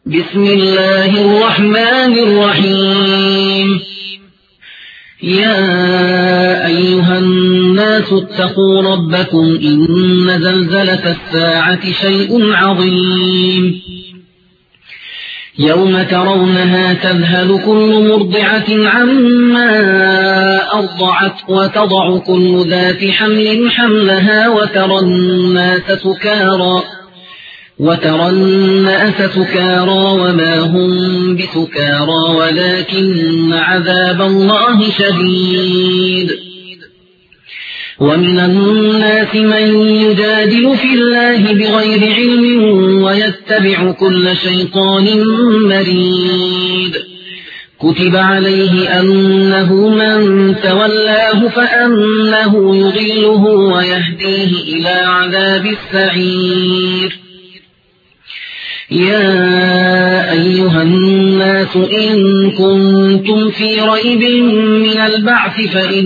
بسم الله الرحمن الرحيم. يا أيها الناس اتقوا ربكم إن زلزلة الساعة شيء عظيم يوم ترونها تذهل كل مرضعة عما أرضعت وتضع كل ذات حمل حملها وترى الناس سكارى وما هم بسكارى ولكن عذاب الله شديد. ومن الناس من يجادل في الله بغير علم ويتبع كل شيطان مريد. كتب عليه أنه من تولاه فأنه يضله ويهديه إلى عذاب السعير. يا أيها الناس إن كنتم في ريب من البعث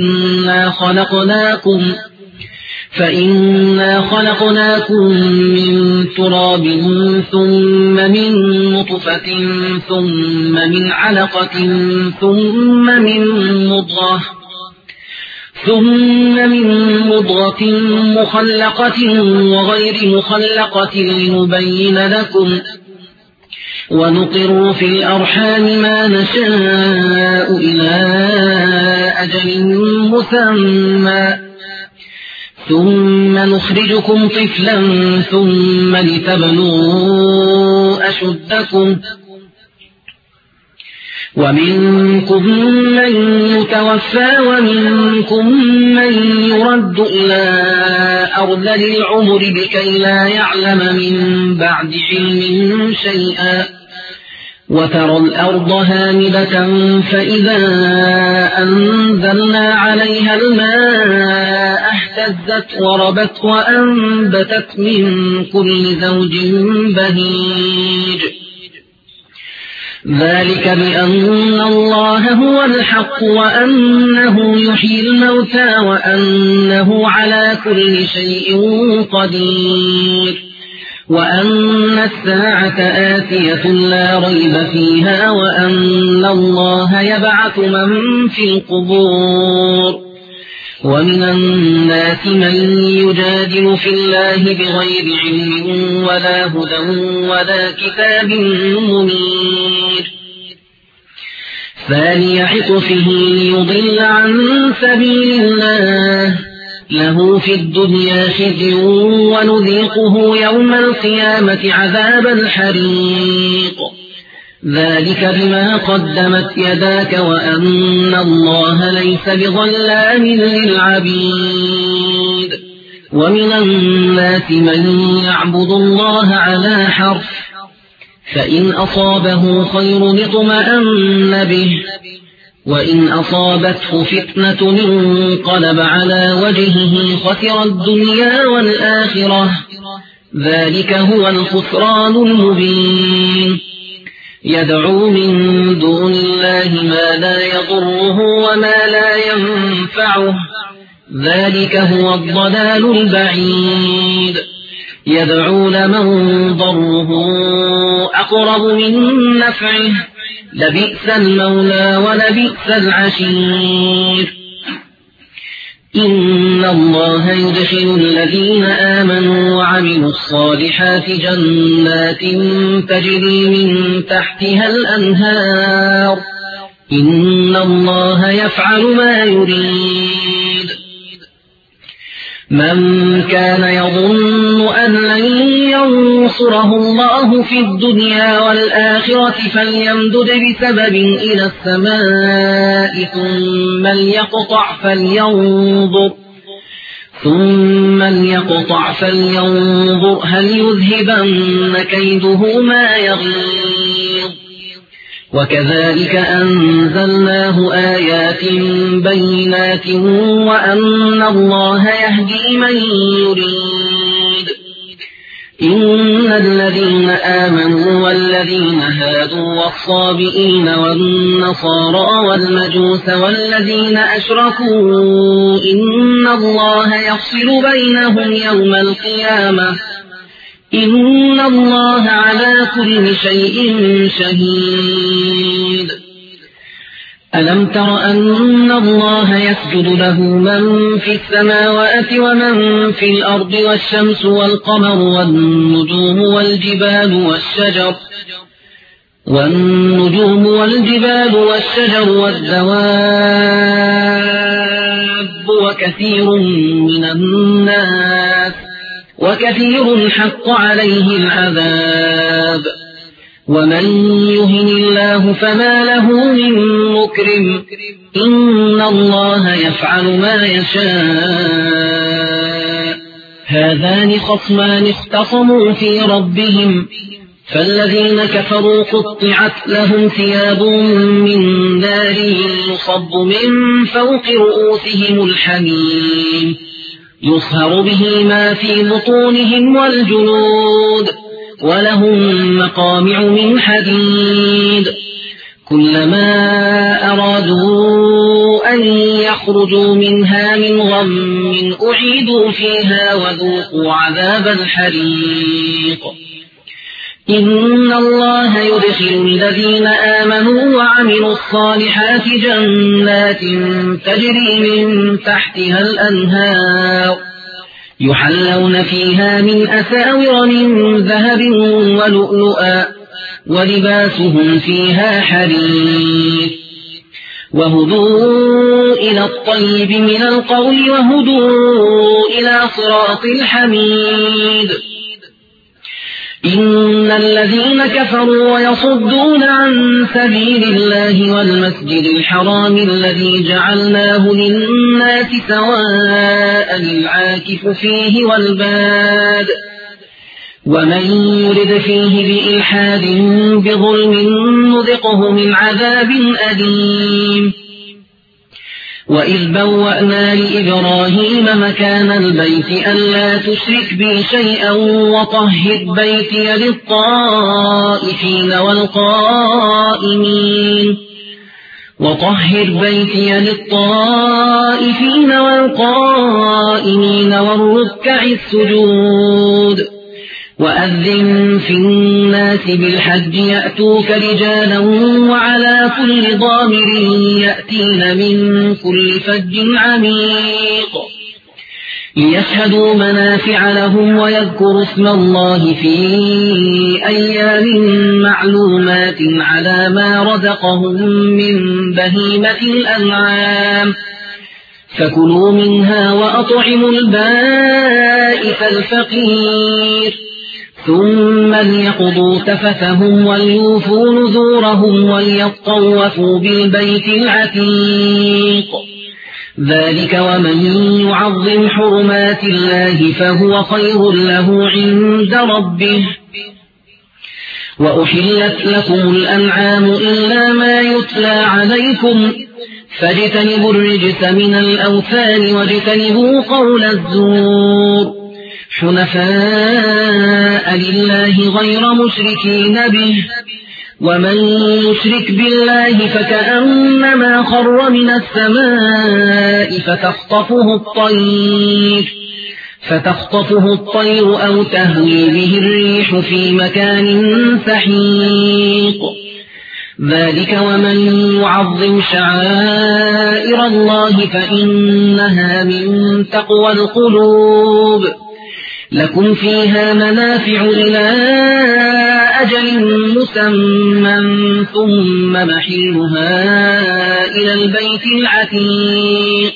فإنا خلقناكم من تراب ثم من نطفة ثم من علقة ثم من مضغة مخلقة وغير مخلقة لنبين لكم ونقر في الأرحام ما نشاء إلى أجل مسمى ثم نخرجكم طفلا ثم لتبلغوا أشدكم ومنكم من يتوفى ومنكم من يرد إلى أرذل العمر لكي لا يعلم من بعد علم شيئا. وترى الأرض هامدة فإذا أنزلنا عليها الماء اهتزت وربت وأنبتت من كل زوج بهيج. ذلك بأن الله هو الحق وأنه يحيي الموتى وأنه على كل شيء قدير وأن الساعة آتية لا ريب فيها وأن الله يبعث من في القبور. ومن الناس من يجادل في الله بغير علم ولا هدى ولا كتاب منير. ثاني عطفه ليضل عن سبيل الله له في الدنيا خزي ونذيقه يوم القيامة عذاب الحريق. ذلك بما قدمت يداك وأن الله ليس بظلام للعبيد. ومن الناس من يعبد الله على حرف فإن أصابه خير اطمأن به وإن أصابته فتنة انقلب على وجهه خسر الدنيا والآخرة. ذلك هو الخسران المبين. يدعو من دون الله ما لا يضره وما لا ينفعه ذلك هو الضلال البعيد. يدعو لمن ضره أقرب من نفعه لبئس المولى ولبئس العشير. إن الله يدخل الذين آمنوا وعملوا الصالحات جنات تجري من تحتها الأنهار. إن الله يفعل ما يريد. من كان يظن أن لن ينصره الله في الدنيا والآخرة فليمدد بسبب إلى السماء ثم ليقطع فلينظر هل يذهبن كيده ما يغيظ. وكذلك أنزلناه آيات بينات وأن الله يهدي من يريد. إن الذين آمنوا والذين هادوا والصابئين والنصارى والمجوس والذين أشركوا إن الله يفصل بينهم يوم القيامة إن الله على كل شيء شهيد ألم تر أن الله يسجد له من في السماوات ومن في الأرض والشمس والقمر والنجوم والجبال والدواب وكثير حق عليه العذاب ومن يهن الله فما له من مكرم إن الله يفعل ما يشاء هذان خصمان اختصموا في ربهم فالذين كفروا قطعت لهم ثياب من نار يصب من فوق رؤوسهم الحميم يصهر به ما في بطونهم والجلود ولهم مقامع من حديد كلما أرادوا أن يخرجوا منها من غم أعيدوا فيها وذوقوا عذاب الحريق إن الله يدخل الذين آمنوا وعملوا الصالحات جنات تجري من تحتها الأنهار يحلون فيها من أساور من ذهب ولؤلؤا ولباسهم فيها حرير وهدوا إلى الطيب من القول وهدوا إلى صراط الحميد إن الذين كفروا ويصدون عن سبيل الله والمسجد الحرام الذي جعلناه للناس سواء العاكف فيه والباد ومن يرد فيه بإلحاد بظلم نذقه من عذاب أليم وإذ بوأنا لإبراهيم مكان البيت ألا تشرك بي شيئا وطهر بيتي للطائفين والقائمين والركع السجود وأذن في الناس بالحج يأتوك رجالا وعلى كل ضامر يأتين من كل فج عميق ليشهدوا منافع لهم ويذكروا اسم الله في أيام معلومات على ما رزقهم من بهيمة الأنعام فكلوا منها وأطعموا البائس الفقير ثم ليقضوا تفثهم وليوفوا نذورهم وليطوفوا بالبيت العتيق ذلك ومن يعظم حرمات الله فهو خير له عند ربه وأحلت لكم الأنعام إلا ما يتلى عليكم فاجتنبوا الرجس من الأوثان واجتنبوا قول الزور حنفاء لله غير مشركين به ومن يشرك بالله فكأنما خر من السماء فتخطفه الطير أو تهوي به الريح في مكان سحيق ذلك ومن يعظم شعائر الله فإنها من تقوى القلوب لكم فيها منافع إلى أجل مسمى ثم محلها إلى البيت العتيق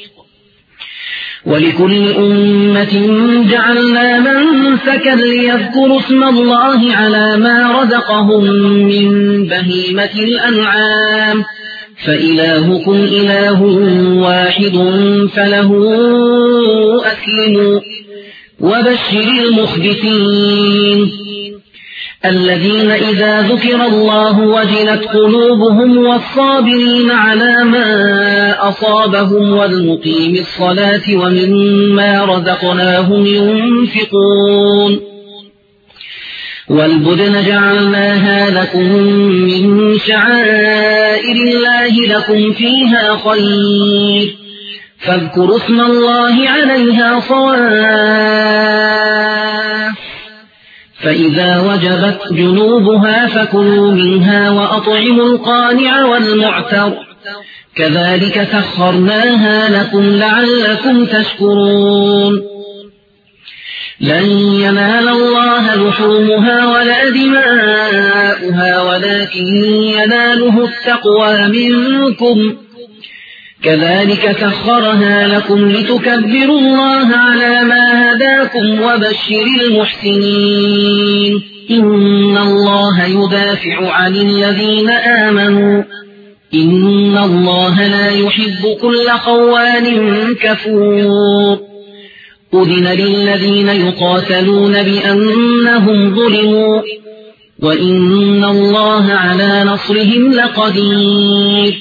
ولكل أمة جعلنا منسكا ليذكروا اسم الله على ما رزقهم من بهيمة الأنعام فإلهكم إله واحد فله أسلموا وبشر المخبتين الذين إذا ذكر الله وجلت قلوبهم والصابرين على ما أصابهم والمقيم الصلاة ومما رزقناهم ينفقون والبدن جعلناها لكم من شعائر الله لكم فيها خير فاذكروا اسم الله عليها صواف فإذا وجبت جنوبها فكلوا منها وأطعموا القانع والمعتر كذلك سخرناها لكم لعلكم تشكرون لن ينال الله لحومها ولا دماؤها ولكن يناله التقوى منكم كذلك سخرها لكم لتكبروا الله على ما هداكم وبشر المحسنين إن الله يدافع عن الذين آمنوا إن الله لا يحب كل خوان كفور أذن للذين يقاتلون بأنهم ظلموا وإن الله على نصرهم لقدير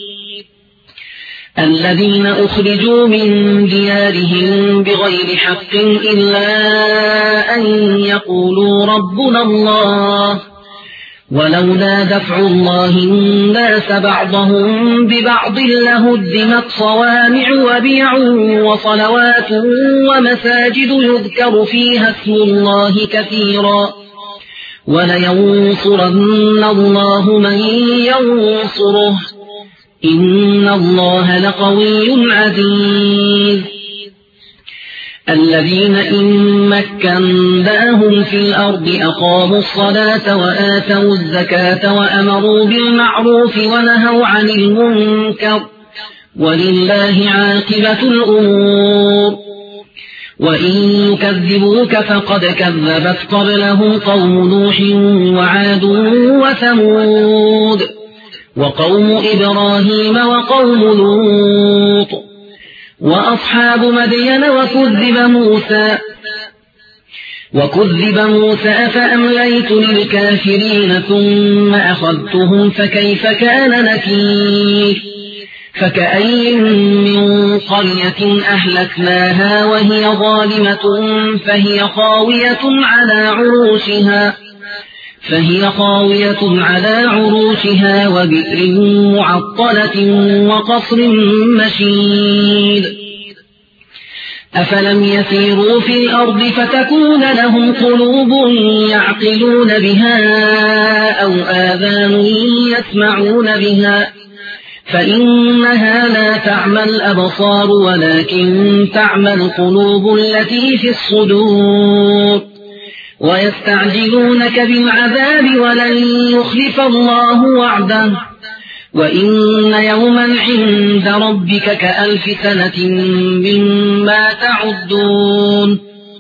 الذين أخرجوا من ديارهم بغير حق إلا أن يقولوا ربنا الله ولولا دفع الله الناس بعضهم ببعض لهدمت صوامع وبيع وصلوات ومساجد يذكر فيها اسم الله كثيرا ولينصرن الله من ينصره إن الله لقوي عزيز الذين إن مكناهم في الأرض أقاموا الصلاة وآتوا الزكاة وأمروا بالمعروف ونهوا عن المنكر ولله عاقبة الأمور وإن يكذبوك فقد كذبت قبلهم قوم نوح وعاد وثمود وقوم إبراهيم وقوم لوط وأصحاب مدين وكذب موسى فأمليت للكافرين ثم أخذتهم فكيف كان نكير فكأي من قرية أهلكناها وهي ظالمة فهي خاوية على عروشها وبئر معطلة وقصر مشيد أفلم يسيروا في الأرض فتكون لهم قلوب يعقلون بها أو آذان يسمعون بها فإنها لا تعمى الأبصار ولكن تعمى القلوب التي في الصدور ويستعجلونك بالعذاب ولن يخلف الله وعده وإن يوما عند ربك كألف سنة مما تعدون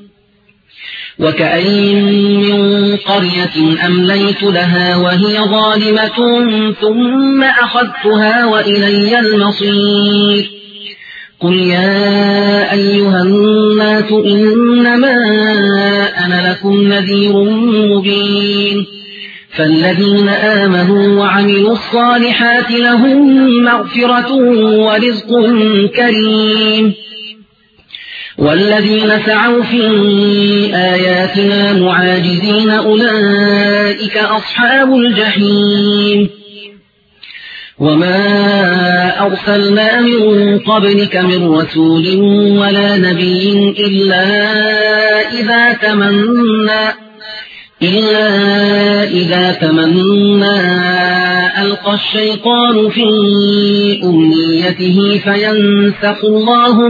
وكأي من قرية أمليت لها وهي ظالمة ثم أخذتها وإلي المصير قل يا أيها الناس إنما أنا لكم نذير مبين فالذين آمنوا وعملوا الصالحات لهم مغفرة ورزق كريم والذين سعوا في آياتنا معاجزين أولئك أصحاب الجحيم وما أرسلنا من قبلك من رسول ولا نبي إلا إذا تمنى ألقى الشيطان في أمنيته فينسخ الله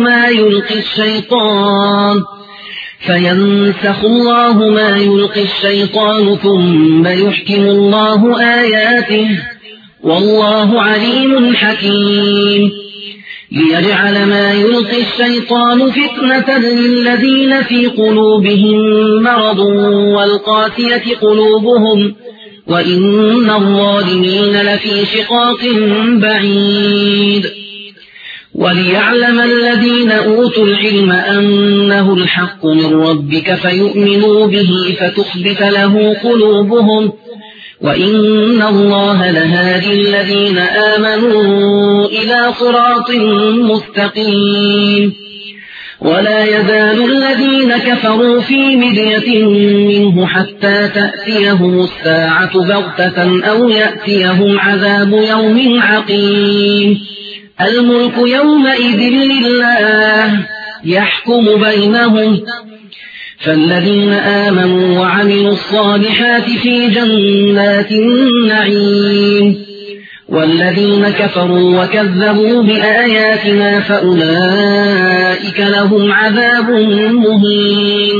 ما يلقي الشيطان ثم يحكم الله آياته والله عليم حكيم ليجعل ما يلقي الشيطان فتنة للذين في قلوبهم مرض والقاسية قلوبهم وإن الظالمين لفي شقاق بعيد وليعلم الذين أوتوا العلم أنه الحق من ربك فيؤمنوا به فتخبت له قلوبهم وإن الله لهادي الذين آمنوا إلى صراط مستقيم ولا يزال الذين كفروا في مرية منه حتى تأتيهم الساعة بغتة أو يأتيهم عذاب يوم عقيم الملك يومئذ لله يحكم بينهم فالذين آمنوا وعملوا الصالحات في جنات النعيم والذين كفروا وكذبوا بآياتنا فأولئك لهم عذاب مهين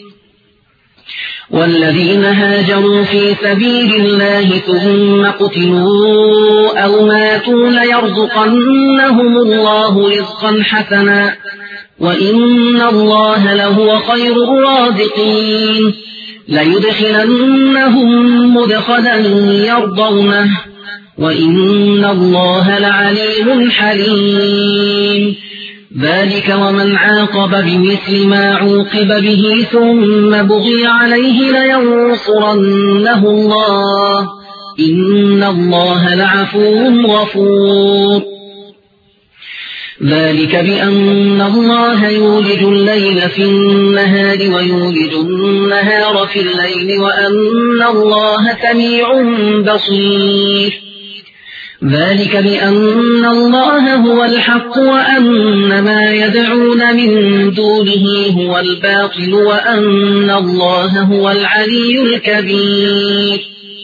والذين هاجروا في سبيل الله ثم قتلوا أو ماتوا ليرزقنهم الله رزقا حسنا وإن الله لهو خير الرازقين ليدخلنهم مدخلا يرضونه وإن الله لعليم حليم ذلك ومن عاقب بمثل ما عوقب به ثم بغي عليه لينصرنه الله إن الله لعفو غفور ذلك بأن الله يولج الليل في النهار ويولج النهار في الليل وأن الله سميع بصير ذلك بأن الله هو الحق وأن ما يدعون من دونه هو الباطل وأن الله هو العلي الكبير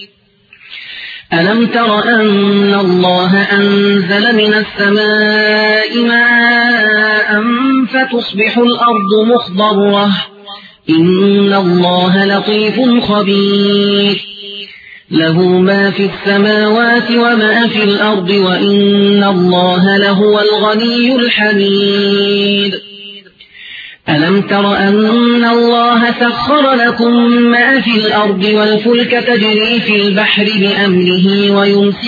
ألم تر أن الله أنزل من السماء ماء فتصبح الأرض مخضرة إن الله لطيف خبير له ما في السماوات وما في الأرض وإن الله لهو الغني الحميد ألم تر أن الله سخر لكم ما في الأرض والفلك تجري في البحر بأمره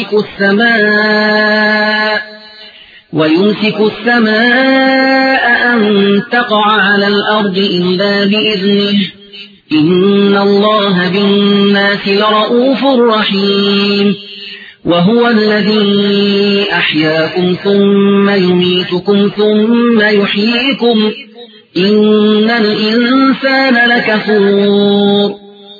ويمسك السماء أن تقع على الأرض إلا بإذنه إن الله بالناس لرؤوف رحيم وهو الذي أحياكم ثم يميتكم ثم يحييكم إن الإنسان لكفور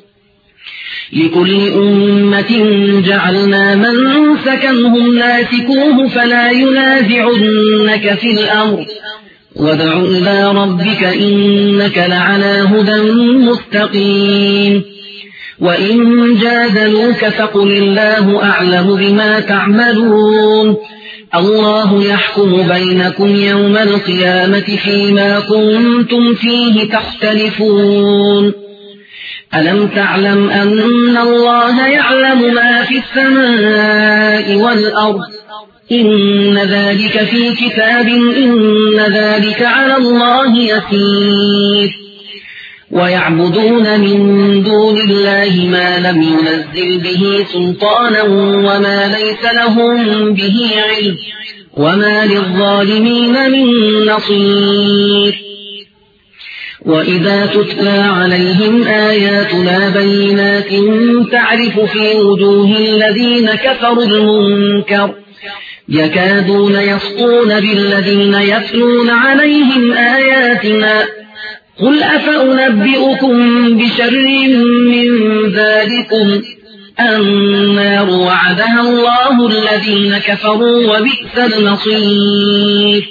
لكل أمة جعلنا منسكا هم ناسكوه فلا ينازعنك في الأمر وادع إلى ربك إنك لعلى هدى مستقيم وإن جادلوك فقل الله أعلم بما تعملون الله يحكم بينكم يوم القيامة فيما كنتم فيه تختلفون ألم تعلم أن الله يعلم ما في السماء والأرض إن ذلك في كتاب إن ذلك على الله يسير ويعبدون من دون الله ما لم ينزل به سلطانا وما ليس لهم به علم وما للظالمين من نصير وإذا تتلى عليهم آياتنا بينات تعرف في وجوه الذين كفروا المنكر يكادون يسطون بالذين يتلون عليهم آياتنا قل أفأنبئكم بشر من ذلكم النار وعدها الله الذين كفروا وبئس المصير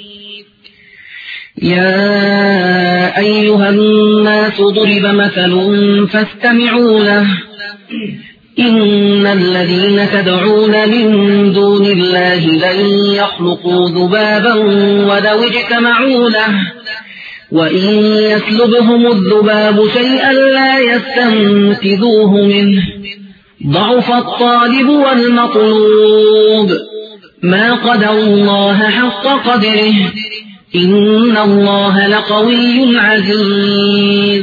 يا أيها الناس ضرب مثل فاستمعوا له إن الذين تدعون من دون الله لن يخلقوا ذبابا ولو اجتمعوا له وإن يسلبهم الذباب شيئا لا يستنقذوه منه ضعف الطالب والمطلوب ما قدروا الله حق قدره إن الله لقوي عزيز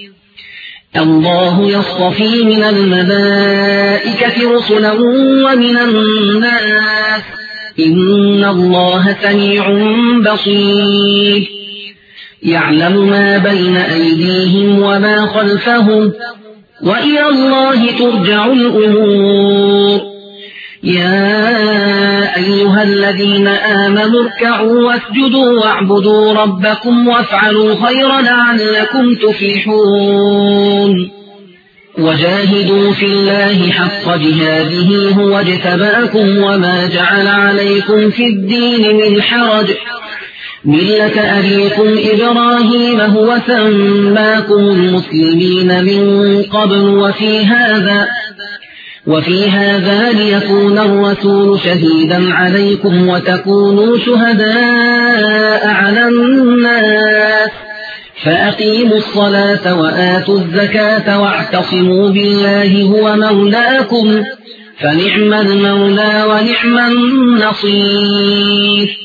الله يصطفي من الملائكة رسلا ومن الناس إن الله سميع بصير يعلم ما بين أيديهم وما خلفهم وإلى الله ترجع الأمور يا أيها الذين آمنوا اركعوا واسجدوا واعبدوا ربكم وافعلوا خيرا لعلكم تفلحون وجاهدوا في الله حق جهاده هو اجتباكم وما جعل عليكم في الدين من حرج ملة أبيكم إبراهيم هو سماكم المسلمين من قبل وفي هذا ليكون الرسول شهيدا عليكم وتكونوا شهداء على الناس فأقيموا الصلاة وآتوا الزكاة واعتصموا بالله هو مولاكم فنعم المولى ونعم النصير.